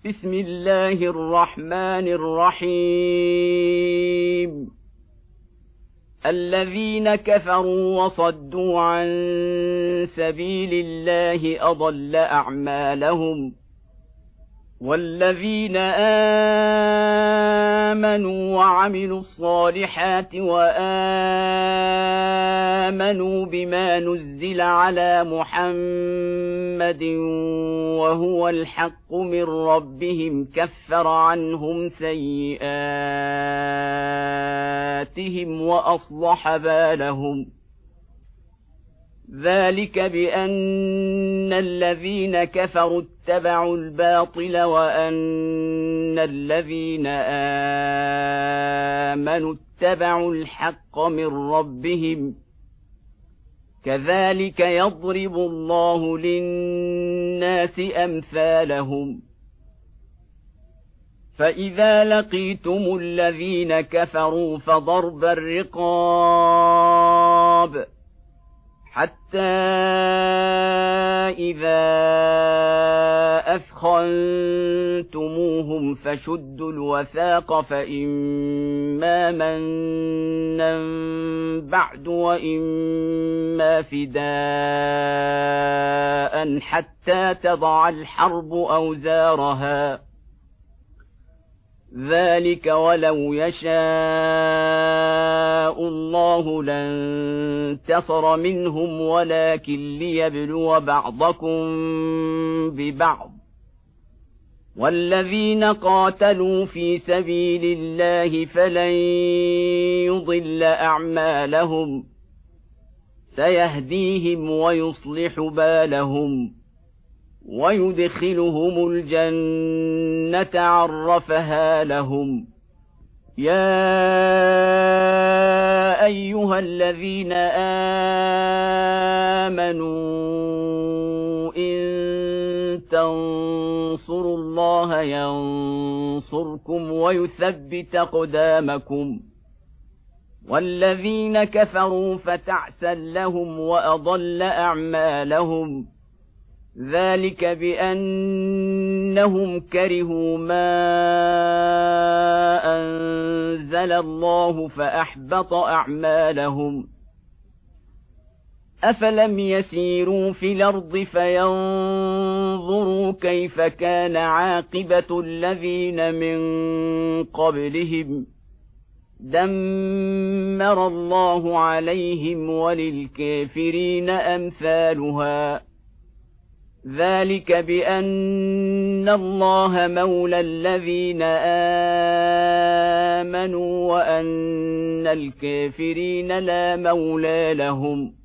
بسم الله الرحمن الرحيم. الذين كفروا وصدوا عن سبيل الله أضل أعمالهم، والذين آمنوا وعملوا الصالحات وآمنوا بما نزل على محمد وهو الحق من ربهم كفر عنهم سيئاتهم وأصلح بالهم. ذلك بأن الذين كفروا اتبعوا الباطل وأن الذين آمنوا اتبعوا الحق من ربهم، كذلك يضرب الله للناس أمثالهم. فإذا لقيتم الذين كفروا فضرب الرقاب حتى إذا أثخنتموهم فشدوا الوثاق، فإما منا بعد وإما فداء حتى تضع الحرب أوزارها. ذلك ولو يشاء الله لانتصر منهم ولكن ليبلو بعضكم ببعض. والذين قاتلوا في سبيل الله فلن يضل أعمالهم، سيهديهم ويصلح بالهم ويدخلهم الجنة عرفها لهم. يا أيها الذين آمنوا إن تنصروا الله ينصركم ويثبت أقدامكم. والذين كفروا فتعسا لهم وأضل أعمالهم، ذلك بأنهم كرهوا ما أنزل الله فأحبط أعمالهم. أفلم يسيروا في الأرض فينظروا كيف كان عاقبة الذين من قبلهم، دمر الله عليهم وللكافرين أمثالها. ذلك بأن الله مولى الذين آمنوا وأن الكافرين لا مولى لهم.